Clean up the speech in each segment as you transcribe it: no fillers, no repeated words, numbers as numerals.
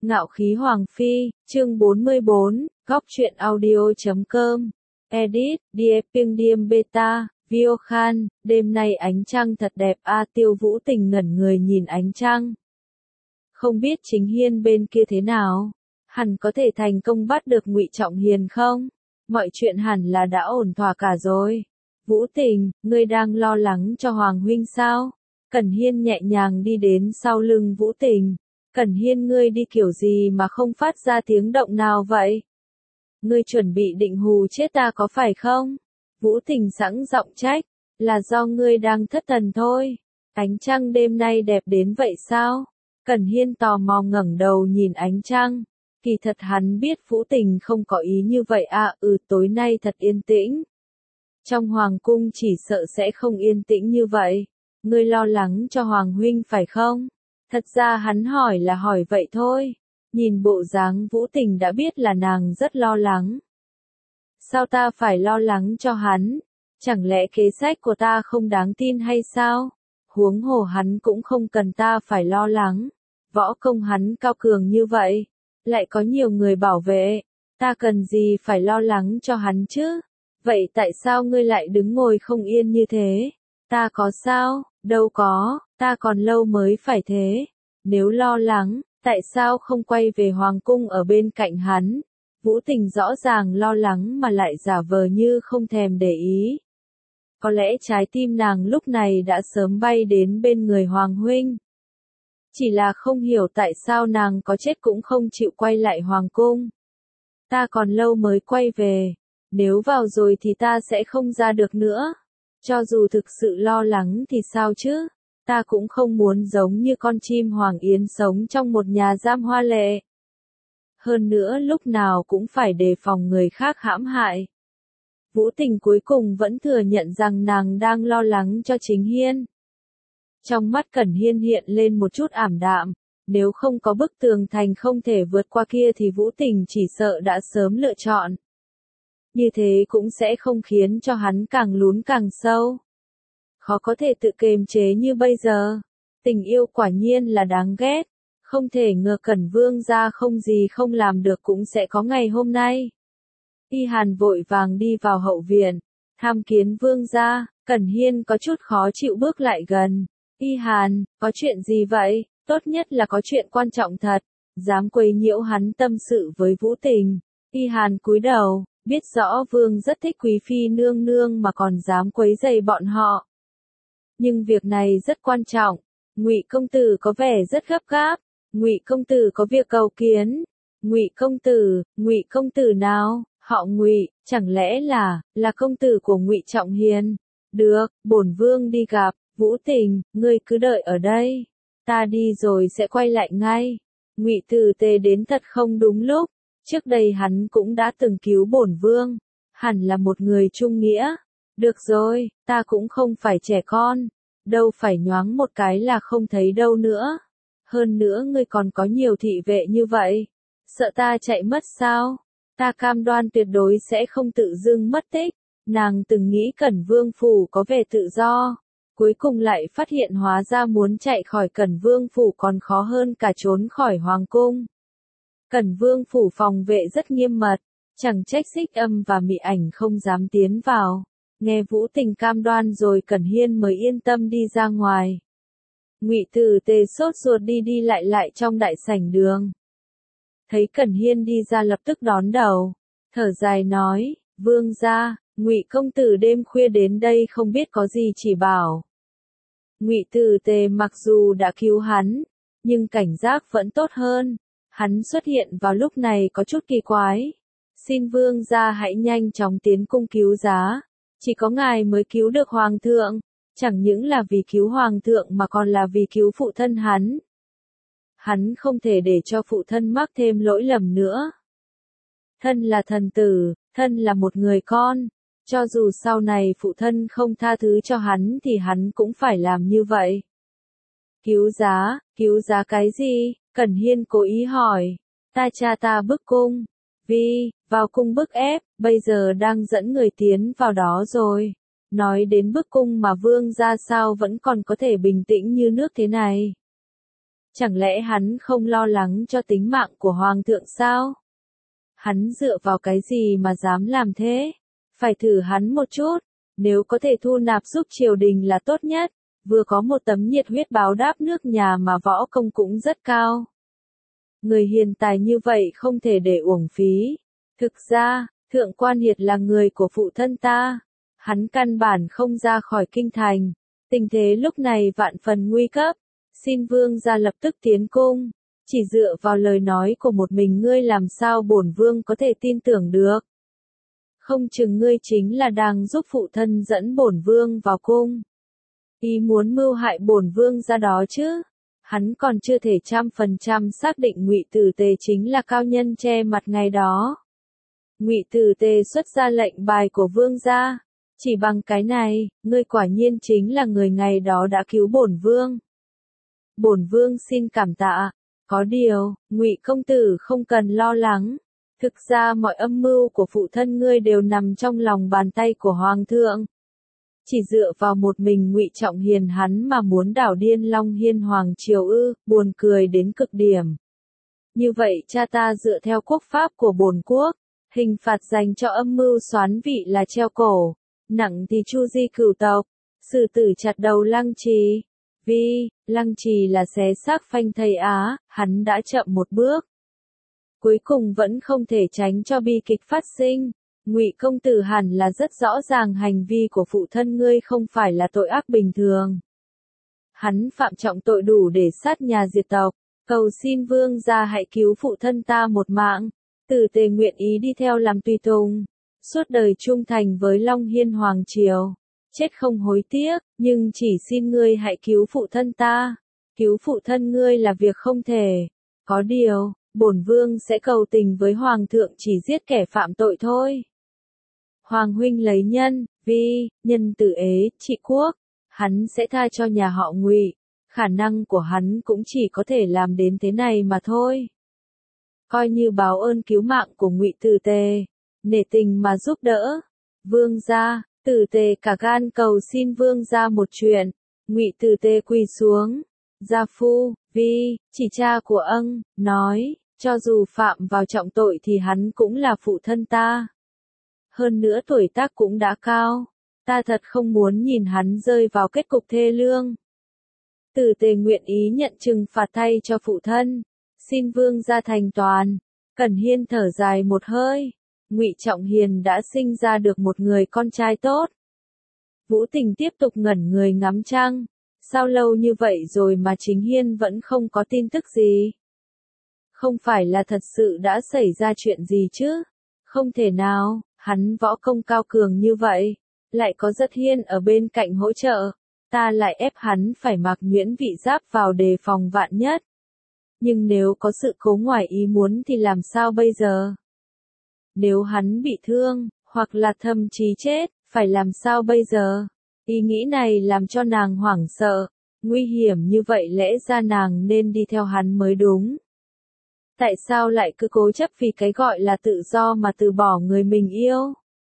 Ngạo khí Hoàng Phi, chương 44, góc truyện audio.com, edit, Dieping Diem Beta, Vio Khan, đêm nay ánh trăng thật đẹp a. Tiêu Vũ Tình ngẩn người nhìn ánh trăng. Không biết Chính Hiên bên kia thế nào, hẳn có thể thành công bắt được Ngụy Trọng Hiền không? Mọi chuyện hẳn là đã ổn thỏa cả rồi. Vũ Tình, ngươi đang lo lắng cho Hoàng huynh sao? Cẩn Hiên nhẹ nhàng đi đến sau lưng Vũ Tình. Cẩn Hiên, ngươi đi kiểu gì mà không phát ra tiếng động nào vậy? Ngươi chuẩn bị định hù chết ta có phải không? Vũ Tình sẵn giọng trách, là do ngươi đang thất thần thôi. Ánh trăng đêm nay đẹp đến vậy sao? Cẩn Hiên tò mò ngẩng đầu nhìn ánh trăng. Kỳ thật hắn biết Vũ Tình không có ý như vậy à. Tối nay thật yên tĩnh. Trong hoàng cung chỉ sợ sẽ không yên tĩnh như vậy. Ngươi lo lắng cho Hoàng huynh phải không? Thật ra hắn hỏi là hỏi vậy thôi. Nhìn bộ dáng Vũ Tình đã biết là nàng rất lo lắng. Sao ta phải lo lắng cho hắn? Chẳng lẽ kế sách của ta không đáng tin hay sao? Huống hồ hắn cũng không cần ta phải lo lắng. Võ công hắn cao cường như vậy. Lại có nhiều người bảo vệ. Ta cần gì phải lo lắng cho hắn chứ? Vậy tại sao ngươi lại đứng ngồi không yên như thế? Ta có sao? Đâu có, ta còn lâu mới phải thế. Nếu lo lắng, tại sao không quay về hoàng cung ở bên cạnh hắn? Vũ Tình rõ ràng lo lắng mà lại giả vờ như không thèm để ý. Có lẽ trái tim nàng lúc này đã sớm bay đến bên người Hoàng huynh. Chỉ là không hiểu tại sao nàng có chết cũng không chịu quay lại hoàng cung. Ta còn lâu mới quay về. Nếu vào rồi thì ta sẽ không ra được nữa. Cho dù thực sự lo lắng thì sao chứ? Ta cũng không muốn giống như con chim hoàng yến sống trong một nhà giam hoa lệ. Hơn nữa lúc nào cũng phải đề phòng người khác hãm hại. Vũ Tình cuối cùng vẫn thừa nhận rằng nàng đang lo lắng cho Chính Hiên. Trong mắt Cẩn Hiên hiện lên một chút ảm đạm. Nếu không có bức tường thành không thể vượt qua kia thì Vũ Tình chỉ sợ đã sớm lựa chọn. Như thế cũng sẽ không khiến cho hắn càng lún càng sâu. Khó có thể tự kiềm chế như bây giờ. Tình yêu quả nhiên là đáng ghét. Không thể ngờ Cẩn Vương gia không gì không làm được cũng sẽ có ngày hôm nay. Y Hàn vội vàng đi vào hậu viện. Tham kiến Vương gia. Cẩn Hiên có chút khó chịu bước lại gần. Y Hàn, có chuyện gì vậy? Tốt nhất là có chuyện quan trọng thật. Dám quấy nhiễu hắn tâm sự với Vũ Tình. Y Hàn cúi đầu. Biết rõ Vương rất thích Quý phi nương nương mà còn dám quấy rầy bọn họ. Nhưng việc này rất quan trọng. Ngụy công tử có vẻ rất gấp gáp. Ngụy công tử có việc cầu kiến. Ngụy công tử nào? Họ Ngụy, chẳng lẽ là công tử của Ngụy Trọng Hiền? Được, bổn vương đi gặp. Vũ Tình, ngươi cứ đợi ở đây. Ta đi rồi sẽ quay lại ngay. Ngụy Tử Tề đến thật không đúng lúc. Trước đây hắn cũng đã từng cứu bổn vương, hẳn là một người trung nghĩa. Được rồi, ta cũng không phải trẻ con, đâu phải nhoáng một cái là không thấy đâu nữa. Hơn nữa ngươi còn có nhiều thị vệ như vậy, sợ ta chạy mất sao? Ta cam đoan tuyệt đối sẽ không tự dưng mất tích. Nàng từng nghĩ Cẩn Vương phủ có vẻ tự do, cuối cùng lại phát hiện hóa ra muốn chạy khỏi Cẩn Vương phủ còn khó hơn cả trốn khỏi hoàng cung. Cẩn Vương phủ phòng vệ rất nghiêm mật, chẳng trách Xích Âm và Mị Ảnh không dám tiến vào. Nghe Vũ Tình cam đoan rồi Cẩn Hiên mới yên tâm đi ra ngoài. Ngụy Tử Tề sốt ruột đi lại trong đại sảnh đường. Thấy Cẩn Hiên đi ra lập tức đón đầu, thở dài nói, Vương gia, Ngụy công tử đêm khuya đến đây không biết có gì chỉ bảo. Ngụy Tử Tề mặc dù đã cứu hắn, nhưng cảnh giác vẫn tốt hơn. Hắn xuất hiện vào lúc này có chút kỳ quái. Xin Vương gia hãy nhanh chóng tiến cung cứu giá. Chỉ có ngài mới cứu được Hoàng thượng. Chẳng những là vì cứu Hoàng thượng mà còn là vì cứu phụ thân hắn. Hắn không thể để cho phụ thân mắc thêm lỗi lầm nữa. Thân là thần tử, thân là một người con. Cho dù sau này phụ thân không tha thứ cho hắn thì hắn cũng phải làm như vậy. Cứu giá cái gì? Cẩn Hiên cố ý hỏi. Cha ta bức cung. Vì, vào cung bức ép, bây giờ đang dẫn người tiến vào đó rồi. Nói đến bức cung mà vương gia sao vẫn còn có thể bình tĩnh như nước thế này. Chẳng lẽ hắn không lo lắng cho tính mạng của hoàng thượng sao? Hắn dựa vào cái gì mà dám làm thế? Phải thử hắn một chút, nếu có thể thu nạp giúp triều đình là tốt nhất, vừa có một tấm nhiệt huyết báo đáp nước nhà mà võ công cũng rất cao. Người hiền tài như vậy không thể để uổng phí. Thực ra, Thượng Quan Hiệt là người của phụ thân ta. Hắn căn bản không ra khỏi kinh thành. Tình thế lúc này vạn phần nguy cấp. Xin vương gia lập tức tiến cung. Chỉ dựa vào lời nói của một mình ngươi làm sao bổn vương có thể tin tưởng được. Không chừng ngươi chính là đang giúp phụ thân dẫn bổn vương vào cung. Ý muốn mưu hại bổn vương gia đó chứ. Hắn còn chưa thể 100% xác định Ngụy Tử Tề chính là cao nhân che mặt ngày đó. Ngụy Tử Tề xuất ra lệnh bài của vương gia. Chỉ bằng cái này, ngươi quả nhiên chính là người ngày đó đã cứu bổn vương. Bổn vương xin cảm tạ. Có điều, Ngụy công tử không cần lo lắng. Thực ra mọi âm mưu của phụ thân ngươi đều nằm trong lòng bàn tay của hoàng thượng. Chỉ dựa vào một mình Ngụy Trọng Hiền hắn mà muốn đảo điên Long Hiên hoàng triều ư, buồn cười đến cực điểm. Như vậy cha ta dựa theo quốc pháp của bổn quốc, hình phạt dành cho âm mưu soán vị là treo cổ, nặng thì chu di cửu tộc, xử tử chặt đầu Lăng Trì. Vì, Lăng Trì là xé xác phanh thây Á, hắn đã chậm một bước. Cuối cùng vẫn không thể tránh cho bi kịch phát sinh. Ngụy công tử hẳn là rất rõ ràng hành vi của phụ thân ngươi không phải là tội ác bình thường. Hắn phạm trọng tội đủ để sát nhà diệt tộc, cầu xin vương gia hãy cứu phụ thân ta một mạng. Tử Tề nguyện ý đi theo làm tùy tùng, suốt đời trung thành với Long Hiên hoàng triều, chết không hối tiếc, nhưng chỉ xin ngươi hãy cứu phụ thân ta. Cứu phụ thân ngươi là việc không thể. Có điều, bổn vương sẽ cầu tình với hoàng thượng chỉ giết kẻ phạm tội thôi. Hoàng huynh lấy nhân, vi, nhân tử ế, trị quốc, hắn sẽ tha cho nhà họ Ngụy. Khả năng của hắn cũng chỉ có thể làm đến thế này mà thôi. Coi như báo ơn cứu mạng của Ngụy Tử Tề, nể tình mà giúp đỡ. Vương gia, Tử Tề cả gan cầu xin vương gia một chuyện. Ngụy Tử Tề quỳ xuống. Gia phu, vi, chỉ cha của ân, nói, cho dù phạm vào trọng tội thì hắn cũng là phụ thân ta. Hơn nữa tuổi tác cũng đã cao, ta thật không muốn nhìn hắn rơi vào kết cục thê lương. Tử Tề nguyện ý nhận trừng phạt thay cho phụ thân, xin vương gia thành toàn. Cẩn Hiên thở dài một hơi, Ngụy Trọng Hiền đã sinh ra được một người con trai tốt. Vũ Tình tiếp tục ngẩn người ngắm trăng, sao lâu như vậy rồi mà chính Hiên vẫn không có tin tức gì? Không phải là thật sự đã xảy ra chuyện gì chứ? Không thể nào. Hắn võ công cao cường như vậy, lại có Rất Hiên ở bên cạnh hỗ trợ, ta lại ép hắn phải mặc nhuyễn vị giáp vào đề phòng vạn nhất. Nhưng nếu có sự cố ngoài ý muốn thì làm sao bây giờ? Nếu hắn bị thương, hoặc là thậm chí chết, phải làm sao bây giờ? Ý nghĩ này làm cho nàng hoảng sợ, nguy hiểm như vậy lẽ ra nàng nên đi theo hắn mới đúng. Tại sao lại cứ cố chấp vì cái gọi là tự do mà từ bỏ người mình yêu?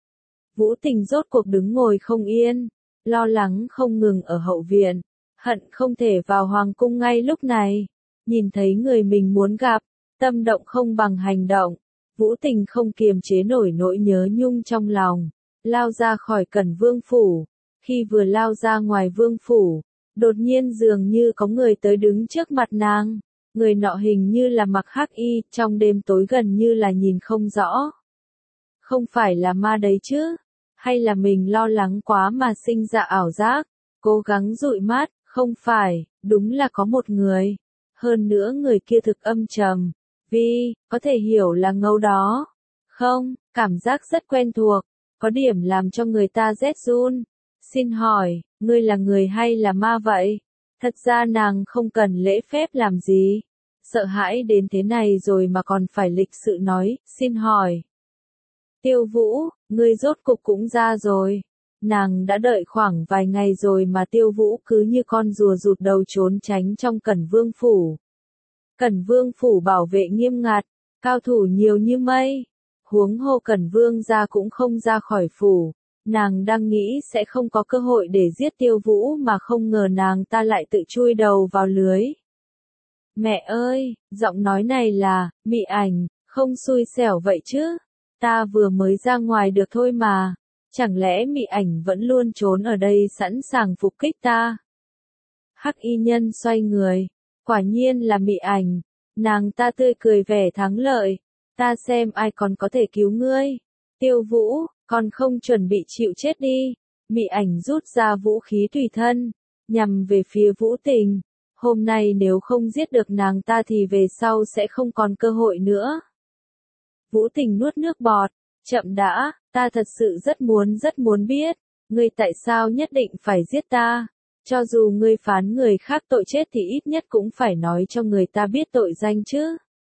Vũ Tình rốt cuộc đứng ngồi không yên, lo lắng không ngừng ở hậu viện, hận không thể vào hoàng cung ngay lúc này. Nhìn thấy người mình muốn gặp, tâm động không bằng hành động, Vũ Tình không kiềm chế nổi nỗi nhớ nhung trong lòng, lao ra khỏi Cẩn Vương phủ. Khi vừa lao ra ngoài vương phủ, đột nhiên dường như có người tới đứng trước mặt nàng. Người nọ hình như là mặc hắc y, trong đêm tối gần như là nhìn không rõ. Không phải là ma đấy chứ? Hay là mình lo lắng quá mà sinh ra ảo giác? Cố gắng dụi mắt, không phải, đúng là có một người. Hơn nữa người kia thực âm trầm. Vi, có thể hiểu là Ngâu đó. Không, cảm giác rất quen thuộc, có điểm làm cho người ta rét run. Xin hỏi, ngươi là người hay là ma vậy? Thật ra nàng không cần lễ phép làm gì. Sợ hãi đến thế này rồi mà còn phải lịch sự nói, xin hỏi. Tiêu Vũ, ngươi rốt cục cũng ra rồi. Nàng đã đợi khoảng vài ngày rồi mà Tiêu Vũ cứ như con rùa rụt đầu trốn tránh trong Cẩn Vương phủ. Cẩn Vương phủ bảo vệ nghiêm ngặt, cao thủ nhiều như mây. Huống hồ Cẩn Vương gia cũng không ra khỏi phủ. Nàng đang nghĩ sẽ không có cơ hội để giết Tiêu Vũ mà không ngờ nàng ta lại tự chui đầu vào lưới. Mẹ ơi, giọng nói này là, Mị Ảnh, không xui xẻo vậy chứ. Ta vừa mới ra ngoài được thôi mà. Chẳng lẽ Mị Ảnh vẫn luôn trốn ở đây sẵn sàng phục kích ta? Hắc y nhân xoay người. Quả nhiên là Mị Ảnh. Nàng ta tươi cười vẻ thắng lợi. Ta xem ai còn có thể cứu ngươi. Tiêu Vũ, còn không chuẩn bị chịu chết đi. Mị Ảnh rút ra vũ khí tùy thân, nhằm về phía Vũ Tình. Hôm nay nếu không giết được nàng ta thì về sau sẽ không còn cơ hội nữa. Vũ Tình nuốt nước bọt, chậm đã, ta thật sự rất muốn biết, ngươi tại sao nhất định phải giết ta? Cho dù ngươi phán người khác tội chết thì ít nhất cũng phải nói cho người ta biết tội danh chứ.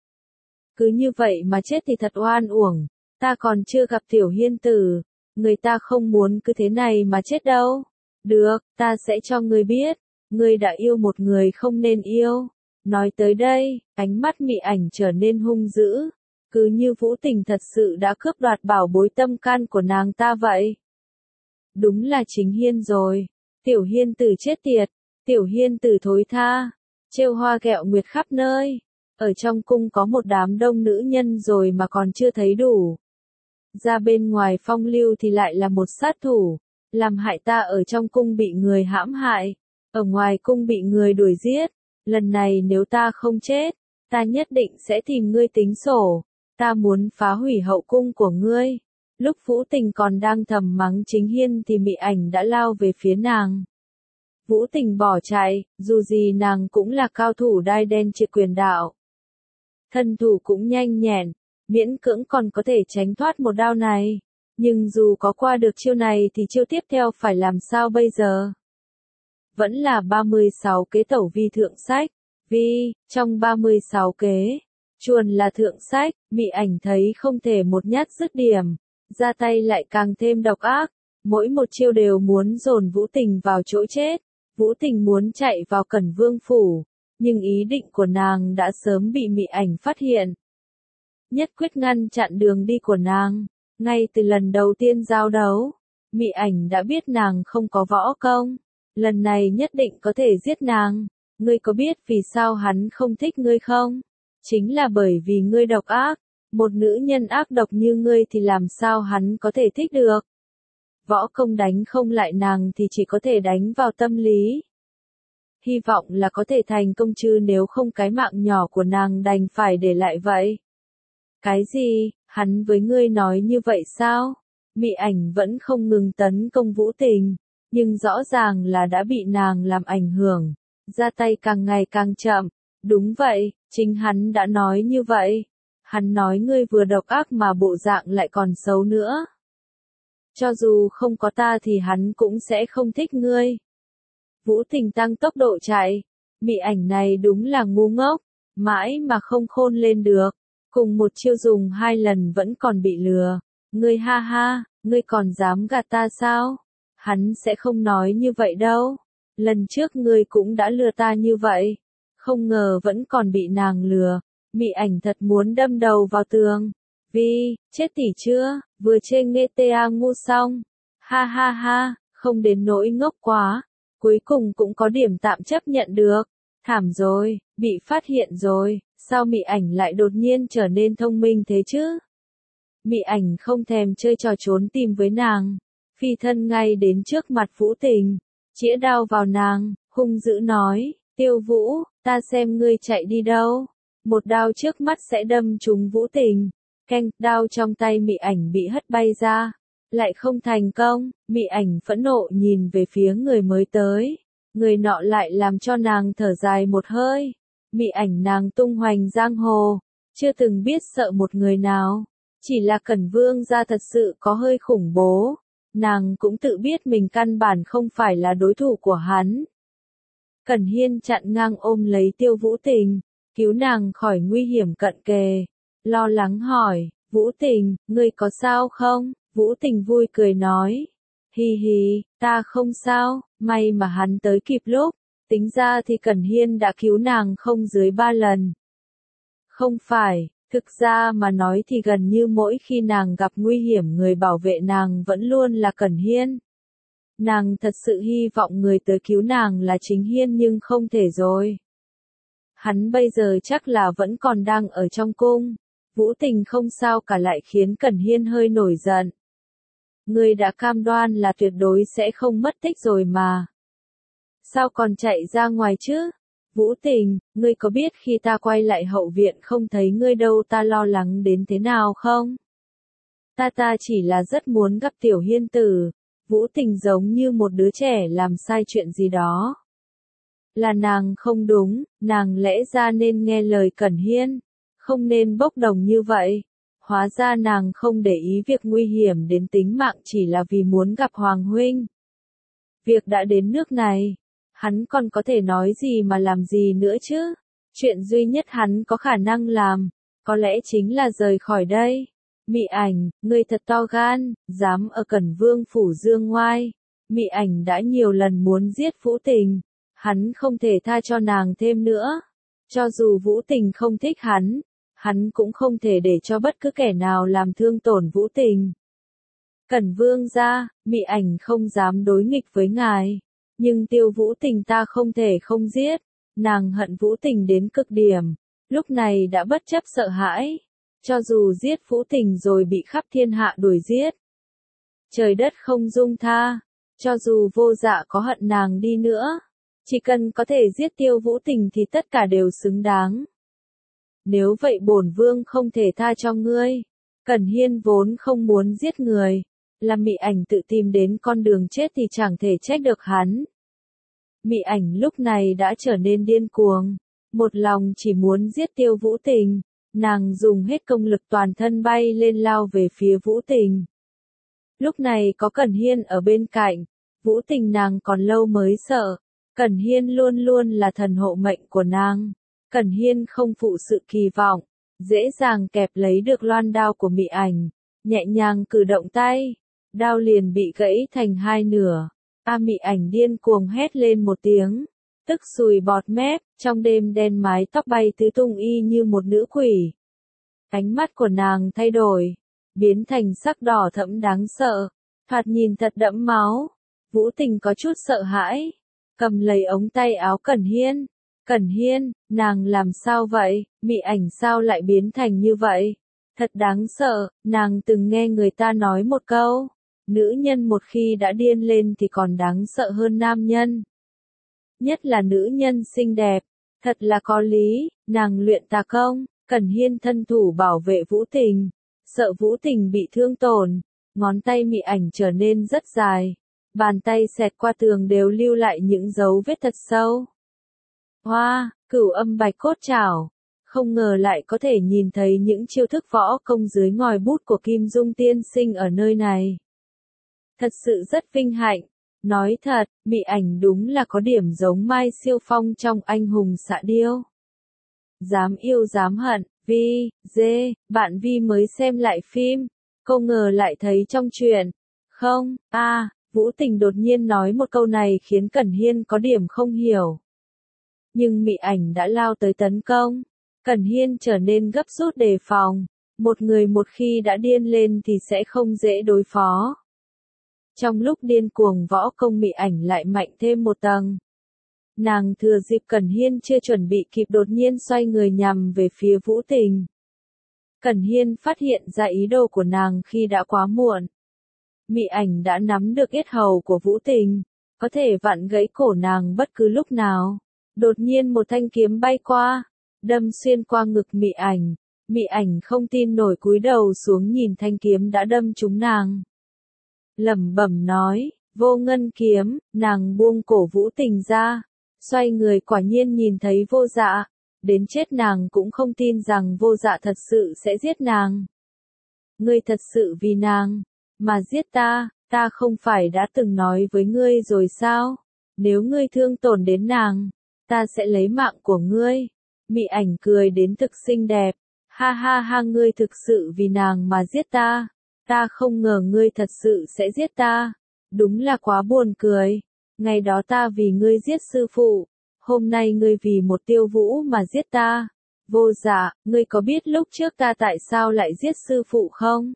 Cứ như vậy mà chết thì thật oan uổng, ta còn chưa gặp Tiểu Hiên Tử, người ta không muốn cứ thế này mà chết đâu. Được, ta sẽ cho ngươi biết, ngươi đã yêu một người không nên yêu. Nói tới đây, ánh mắt Mị Ảnh trở nên hung dữ. Cứ như Vũ Tình thật sự đã cướp đoạt bảo bối tâm can của nàng ta vậy. Đúng là chính Hiên rồi. Tiểu Hiên Tử chết tiệt. Tiểu Hiên Tử thối tha. Trêu hoa ghẹo nguyệt khắp nơi. Ở trong cung có một đám đông nữ nhân rồi mà còn chưa thấy đủ. Ra bên ngoài phong lưu thì lại là một sát thủ. Làm hại ta ở trong cung bị người hãm hại. Ở ngoài cung bị người đuổi giết. Lần này nếu ta không chết, ta nhất định sẽ tìm ngươi tính sổ. Ta muốn phá hủy hậu cung của ngươi. Lúc Vũ Tình còn đang thầm mắng chính Hiên thì Mị Ảnh đã lao về phía nàng. Vũ Tình bỏ chạy, dù gì nàng cũng là cao thủ đai đen triệt quyền đạo. Thân thủ cũng nhanh nhẹn, miễn cưỡng còn có thể tránh thoát một đao này. Nhưng dù có qua được chiêu này thì chiêu tiếp theo phải làm sao bây giờ? Vẫn là 36 kế tẩu vi thượng sách. Trong 36 kế, chuồn là thượng sách, Mị Ảnh thấy không thể một nhát dứt điểm, ra tay lại càng thêm độc ác, mỗi một chiêu đều muốn dồn Vũ Tình vào chỗ chết. Vũ Tình muốn chạy vào Cẩn Vương phủ, nhưng ý định của nàng đã sớm bị Mị Ảnh phát hiện. Nhất quyết ngăn chặn đường đi của nàng, ngay từ lần đầu tiên giao đấu, Mị Ảnh đã biết nàng không có võ công, lần này nhất định có thể giết nàng. Ngươi có biết vì sao hắn không thích ngươi không? Chính là bởi vì ngươi độc ác, một nữ nhân ác độc như ngươi thì làm sao hắn có thể thích được. Võ công đánh không lại nàng thì chỉ có thể đánh vào tâm lý. Hy vọng là có thể thành công chứ nếu không cái mạng nhỏ của nàng đành phải để lại vậy. Cái gì, hắn với ngươi nói như vậy sao? Mị Ảnh vẫn không ngừng tấn công Vũ Tình, nhưng rõ ràng là đã bị nàng làm ảnh hưởng, ra tay càng ngày càng chậm. Đúng vậy, chính hắn đã nói như vậy. Hắn nói ngươi vừa độc ác mà bộ dạng lại còn xấu nữa. Cho dù không có ta thì hắn cũng sẽ không thích ngươi. Vũ Tình tăng tốc độ chạy. Mị Ảnh này đúng là ngu ngốc, mãi mà không khôn lên được. Cùng một chiêu dùng 2 lần vẫn còn bị lừa. Ngươi ha ha, ngươi còn dám gạt ta sao? Hắn sẽ không nói như vậy đâu. Lần trước ngươi cũng đã lừa ta như vậy. Không ngờ vẫn còn bị nàng lừa. Mị Ảnh thật muốn đâm đầu vào tường. Chết tỉ chưa, vừa chê nghe ta ngu xong. Ha ha ha, không đến nỗi ngốc quá. Cuối cùng cũng có điểm tạm chấp nhận được. Thảm rồi, bị phát hiện rồi, sao Mị Ảnh lại đột nhiên trở nên thông minh thế chứ? Mị Ảnh không thèm chơi trò trốn tìm với nàng. Phi thân ngay đến trước mặt Vũ Tình, chĩa đao vào nàng, hung dữ nói, Tiêu Vũ, ta xem ngươi chạy đi đâu. Một đao trước mắt sẽ đâm trúng Vũ Tình. Đao trong tay Mị Ảnh bị hất bay ra. Lại không thành công, Mị Ảnh phẫn nộ nhìn về phía người mới tới. Người nọ lại làm cho nàng thở dài một hơi. Mị Ảnh nàng tung hoành giang hồ, chưa từng biết sợ một người nào. Chỉ là Cẩn Vương gia thật sự có hơi khủng bố. Nàng cũng tự biết mình căn bản không phải là đối thủ của hắn. Cẩn Hiên chặn ngang ôm lấy Tiêu Vũ Tình, cứu nàng khỏi nguy hiểm cận kề. Lo lắng hỏi, Vũ Tình, ngươi có sao không? Vũ Tình vui cười nói, hi, ta không sao, may mà hắn tới kịp lúc. Tính ra thì Cẩn Hiên đã cứu nàng không dưới 3 lần. Không phải, thực ra mà nói thì gần như mỗi khi nàng gặp nguy hiểm người bảo vệ nàng vẫn luôn là Cẩn Hiên. Nàng thật sự hy vọng người tới cứu nàng là chính Hiên nhưng không thể rồi. Hắn bây giờ chắc là vẫn còn đang ở trong cung. Vũ Tình không sao cả lại khiến Cẩn Hiên hơi nổi giận. Ngươi đã cam đoan là tuyệt đối sẽ không mất tích rồi mà. Sao còn chạy ra ngoài chứ? Vũ Tình, ngươi có biết khi ta quay lại hậu viện không thấy ngươi đâu ta lo lắng đến thế nào không? Ta chỉ là rất muốn gặp Tiểu Hiên tử. Vũ Tình giống như một đứa trẻ làm sai chuyện gì đó. Là nàng không đúng, nàng lẽ ra nên nghe lời Cẩn Hiên, không nên bốc đồng như vậy. Hóa ra nàng không để ý việc nguy hiểm đến tính mạng chỉ là vì muốn gặp Hoàng huynh. Việc đã đến nước này, hắn còn có thể nói gì mà làm gì nữa chứ? Chuyện duy nhất hắn có khả năng làm, có lẽ chính là rời khỏi đây. Mị Ảnh, ngươi thật to gan, dám ở Cẩn Vương phủ dương ngoai. Mị Ảnh đã nhiều lần muốn giết Vũ Tình, hắn không thể tha cho nàng thêm nữa. Cho dù Vũ Tình không thích hắn cũng không thể để cho bất cứ kẻ nào làm thương tổn Vũ Tình. Cẩn Vương gia, Mị Ảnh không dám đối nghịch với ngài, nhưng Tiêu Vũ Tình ta không thể không giết. Nàng hận Vũ Tình đến cực điểm, lúc này đã bất chấp sợ hãi. Cho dù giết Vũ Tình rồi bị khắp thiên hạ đuổi giết, trời đất không dung tha. Cho dù Vô Dạ có hận nàng đi nữa, chỉ cần có thể giết Tiêu Vũ Tình thì tất cả đều xứng đáng. Nếu vậy bổn vương không thể tha cho ngươi. Cẩn Hiên vốn không muốn giết người, là Mị Ảnh tự tìm đến con đường chết thì chẳng thể trách được hắn. Mị Ảnh lúc này đã trở nên điên cuồng, một lòng chỉ muốn giết Tiêu Vũ Tình. Nàng dùng hết công lực toàn thân bay lên lao về phía Vũ Tình. Lúc này có Cẩn Hiên ở bên cạnh, Vũ Tình nàng còn lâu mới sợ. Cẩn Hiên luôn luôn là thần hộ mệnh của nàng. Cẩn Hiên không phụ sự kỳ vọng, dễ dàng kẹp lấy được loan đao của Mị Ảnh, nhẹ nhàng cử động tay, đao liền bị gãy thành hai nửa. Mị Ảnh điên cuồng hét lên một tiếng, tức sùi bọt mép, trong đêm đen mái tóc bay tứ tung y như một nữ quỷ. Ánh mắt của nàng thay đổi, biến thành sắc đỏ thẫm đáng sợ, thoạt nhìn thật đẫm máu. Vũ Tình có chút sợ hãi, cầm lấy ống tay áo Cẩn Hiên. Cẩn Hiên, nàng làm sao vậy? Mị Ảnh sao lại biến thành như vậy? Thật đáng sợ, nàng từng nghe người ta nói một câu, nữ nhân một khi đã điên lên thì còn đáng sợ hơn nam nhân. Nhất là nữ nhân xinh đẹp, thật là có lý. Nàng luyện tà công. Cẩn Hiên thân thủ bảo vệ Vũ Tình, sợ Vũ Tình bị thương tổn, ngón tay Mị Ảnh trở nên rất dài, bàn tay xẹt qua tường đều lưu lại những dấu vết thật sâu. Hoa, Cửu Âm Bạch Cốt Trảo, không ngờ lại có thể nhìn thấy những chiêu thức võ công dưới ngòi bút của Kim Dung tiên sinh ở nơi này. Thật sự rất vinh hạnh. Nói thật, Mị Ảnh đúng là có điểm giống Mai Siêu Phong trong Anh hùng xạ điêu. Dám yêu dám hận, Vi, Dê, bạn Vi mới xem lại phim, không ngờ lại thấy trong truyện. Không, Vũ Tình đột nhiên nói một câu này khiến Cẩn Hiên có điểm không hiểu. Nhưng Mị Ảnh đã lao tới tấn công, Cẩn Hiên trở nên gấp rút đề phòng, một người một khi đã điên lên thì sẽ không dễ đối phó. Trong lúc điên cuồng võ công Mị Ảnh lại mạnh thêm một tầng. Nàng thừa dịp Cẩn Hiên chưa chuẩn bị kịp đột nhiên xoay người nhằm về phía Vũ Tình. Cẩn Hiên phát hiện ra ý đồ của nàng khi đã quá muộn. Mị Ảnh đã nắm được yết hầu của Vũ Tình, có thể vặn gãy cổ nàng bất cứ lúc nào. Đột nhiên một thanh kiếm bay qua, đâm xuyên qua ngực Mị Ảnh. Mị Ảnh không tin nổi cúi đầu xuống nhìn thanh kiếm đã đâm trúng nàng. Lẩm bẩm nói, Vô Ngân kiếm. Nàng buông cổ Vũ Tình ra, xoay người quả nhiên nhìn thấy Vô Dạ, đến chết nàng cũng không tin rằng Vô Dạ thật sự sẽ giết nàng. Ngươi thật sự vì nàng mà giết ta, ta không phải đã từng nói với ngươi rồi sao? Nếu ngươi thương tổn đến nàng, ta sẽ lấy mạng của ngươi. Mị Ảnh cười đến thực xinh đẹp, ha ha ha, ngươi thực sự vì nàng mà giết ta, ta không ngờ ngươi thật sự sẽ giết ta, đúng là quá buồn cười. Ngày đó ta vì ngươi giết sư phụ, hôm nay ngươi vì một Tiêu Vũ mà giết ta. Vô Dạ, ngươi có biết lúc trước ta tại sao lại giết sư phụ không?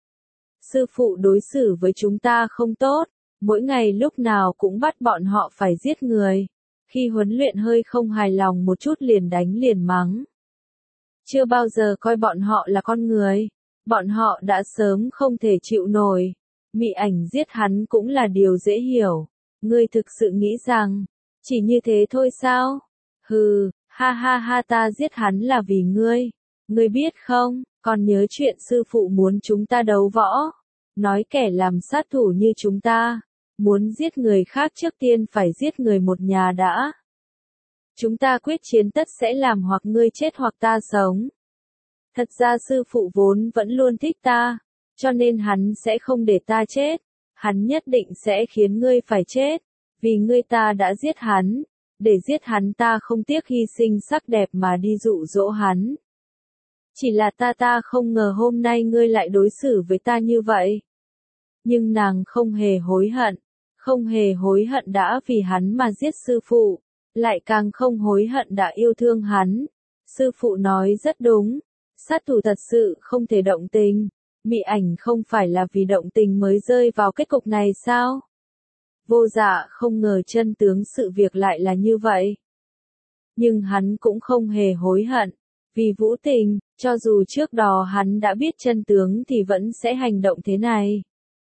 Sư phụ đối xử với chúng ta không tốt, mỗi ngày lúc nào cũng bắt bọn họ phải giết người. Khi huấn luyện hơi không hài lòng một chút liền đánh liền mắng. Chưa bao giờ coi bọn họ là con người. Bọn họ đã sớm không thể chịu nổi. Mị ảnh giết hắn cũng là điều dễ hiểu. Ngươi thực sự nghĩ rằng, chỉ như thế thôi sao? Hừ, ha ha ha, ta giết hắn là vì ngươi. Ngươi biết không, còn nhớ chuyện sư phụ muốn chúng ta đấu võ. Nói kẻ làm sát thủ như chúng ta, muốn giết người khác trước tiên phải giết người một nhà đã. Chúng ta quyết chiến tất sẽ làm hoặc ngươi chết hoặc ta sống. Thật ra sư phụ vốn vẫn luôn thích ta, cho nên hắn sẽ không để ta chết. Hắn nhất định sẽ khiến ngươi phải chết, vì ngươi ta đã giết hắn. Để giết hắn ta không tiếc hy sinh sắc đẹp mà đi dụ dỗ hắn. Chỉ là ta không ngờ hôm nay ngươi lại đối xử với ta như vậy. Nhưng nàng không hề hối hận. Không hề hối hận đã vì hắn mà giết sư phụ. Lại càng không hối hận đã yêu thương hắn. Sư phụ nói rất đúng. Sát thủ thật sự không thể động tình. Mị ảnh không phải là vì động tình mới rơi vào kết cục này sao? Vô Dạ không ngờ chân tướng sự việc lại là như vậy. Nhưng hắn cũng không hề hối hận. Vì Vũ Tình, cho dù trước đó hắn đã biết chân tướng thì vẫn sẽ hành động thế này.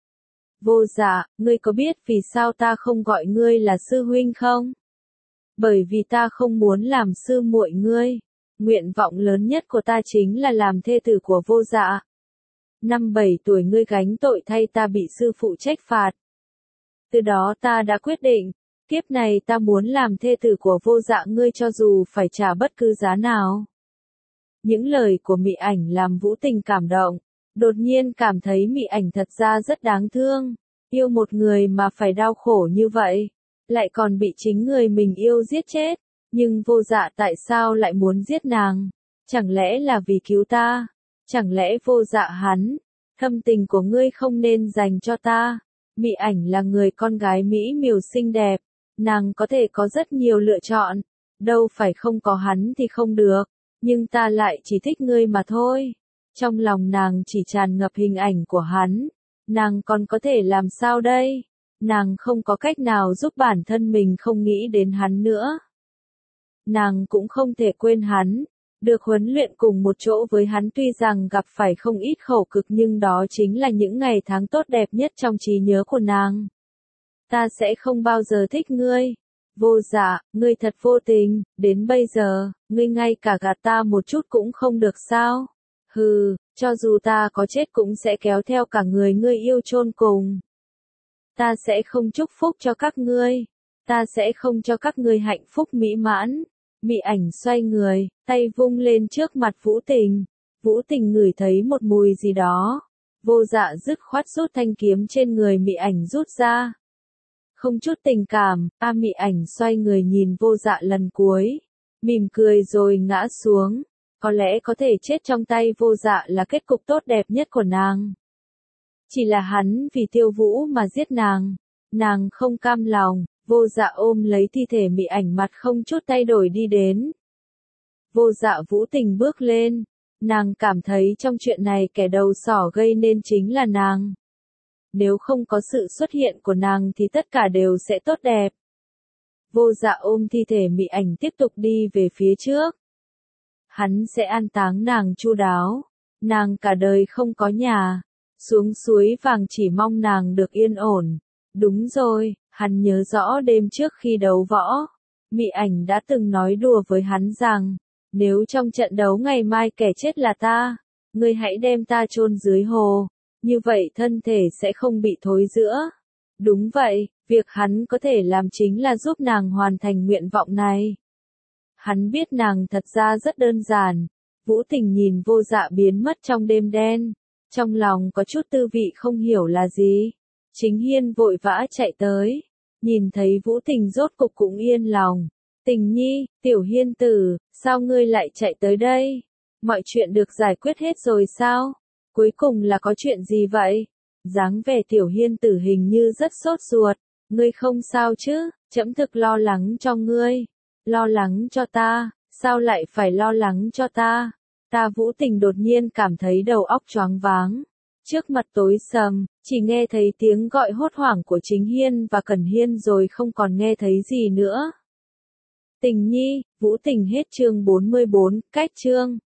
Vô Dạ, ngươi có biết vì sao ta không gọi ngươi là sư huynh không? Bởi vì ta không muốn làm sư muội ngươi. Nguyện vọng lớn nhất của ta chính là làm thê tử của Vô Dạ. Năm 7 tuổi ngươi gánh tội thay ta bị sư phụ trách phạt. Từ đó ta đã quyết định, kiếp này ta muốn làm thê tử của Vô Dạ ngươi cho dù phải trả bất cứ giá nào. Những lời của Mị ảnh làm Vũ Tình cảm động, đột nhiên cảm thấy Mị ảnh thật ra rất đáng thương, yêu một người mà phải đau khổ như vậy, lại còn bị chính người mình yêu giết chết, nhưng Vô Dạ tại sao lại muốn giết nàng? Chẳng lẽ là vì cứu ta? Chẳng lẽ Vô Dạ hắn, thâm tình của ngươi không nên dành cho ta? Mị ảnh là người con gái mỹ miều xinh đẹp, nàng có thể có rất nhiều lựa chọn, đâu phải không có hắn thì không được, nhưng ta lại chỉ thích ngươi mà thôi. Trong lòng nàng chỉ tràn ngập hình ảnh của hắn, nàng còn có thể làm sao đây? Nàng không có cách nào giúp bản thân mình không nghĩ đến hắn nữa. Nàng cũng không thể quên hắn. Được huấn luyện cùng một chỗ với hắn tuy rằng gặp phải không ít khổ cực nhưng đó chính là những ngày tháng tốt đẹp nhất trong trí nhớ của nàng. Ta sẽ không bao giờ thích ngươi. Vô Dạ, ngươi thật vô tình, đến bây giờ, ngươi ngay cả gạt ta một chút cũng không được sao? Hừ, cho dù ta có chết cũng sẽ kéo theo cả người ngươi yêu chôn cùng. Ta sẽ không chúc phúc cho các ngươi. Ta sẽ không cho các ngươi hạnh phúc mỹ mãn. Mị ảnh xoay người, tay vung lên trước mặt Vũ Tình. Vũ Tình ngửi thấy một mùi gì đó. Vô Dạ dứt khoát rút thanh kiếm trên người Mị ảnh rút ra. Không chút tình cảm, Mị ảnh xoay người nhìn Vô Dạ lần cuối. Mỉm cười rồi ngã xuống. Có lẽ có thể chết trong tay Vô Dạ là kết cục tốt đẹp nhất của nàng. Chỉ là hắn vì Tiêu Vũ mà giết nàng. Nàng không cam lòng. Vô Dạ ôm lấy thi thể Mị ảnh mặt không chút thay đổi đi đến. Vô Dạ Vũ Tình bước lên. Nàng cảm thấy trong chuyện này kẻ đầu sỏ gây nên chính là nàng. Nếu không có sự xuất hiện của nàng thì tất cả đều sẽ tốt đẹp. Vô Dạ ôm thi thể Mị ảnh tiếp tục đi về phía trước. Hắn sẽ an táng nàng chu đáo. Nàng cả đời không có nhà. Xuống suối vàng chỉ mong nàng được yên ổn. Đúng rồi, hắn nhớ rõ đêm trước khi đấu võ. Mị ảnh đã từng nói đùa với hắn rằng, nếu trong trận đấu ngày mai kẻ chết là ta, ngươi hãy đem ta chôn dưới hồ. Như vậy thân thể sẽ không bị thối rữa. Đúng vậy, việc hắn có thể làm chính là giúp nàng hoàn thành nguyện vọng này. Hắn biết nàng thật ra rất đơn giản. Vũ Tình nhìn Vô Dạ biến mất trong đêm đen. Trong lòng có chút tư vị không hiểu là gì. Chính Hiên vội vã chạy tới. Nhìn thấy Vũ Tình rốt cục cũng yên lòng. Tình nhi, Tiểu Hiên tử, sao ngươi lại chạy tới đây? Mọi chuyện được giải quyết hết rồi sao? Cuối cùng là có chuyện gì vậy? Dáng vẻ Tiểu Hiên tử hình như rất sốt ruột. Ngươi không sao chứ? Trẫm thực lo lắng cho ngươi. Lo lắng cho ta? Sao lại phải lo lắng cho ta? Ta Vũ Tình đột nhiên cảm thấy đầu óc choáng váng. Trước mặt tối sầm, chỉ nghe thấy tiếng gọi hốt hoảng của Chính Hiên và Cẩn Hiên rồi không còn nghe thấy gì nữa. Tình nhi, Vũ Tình hết chương 44, cách chương.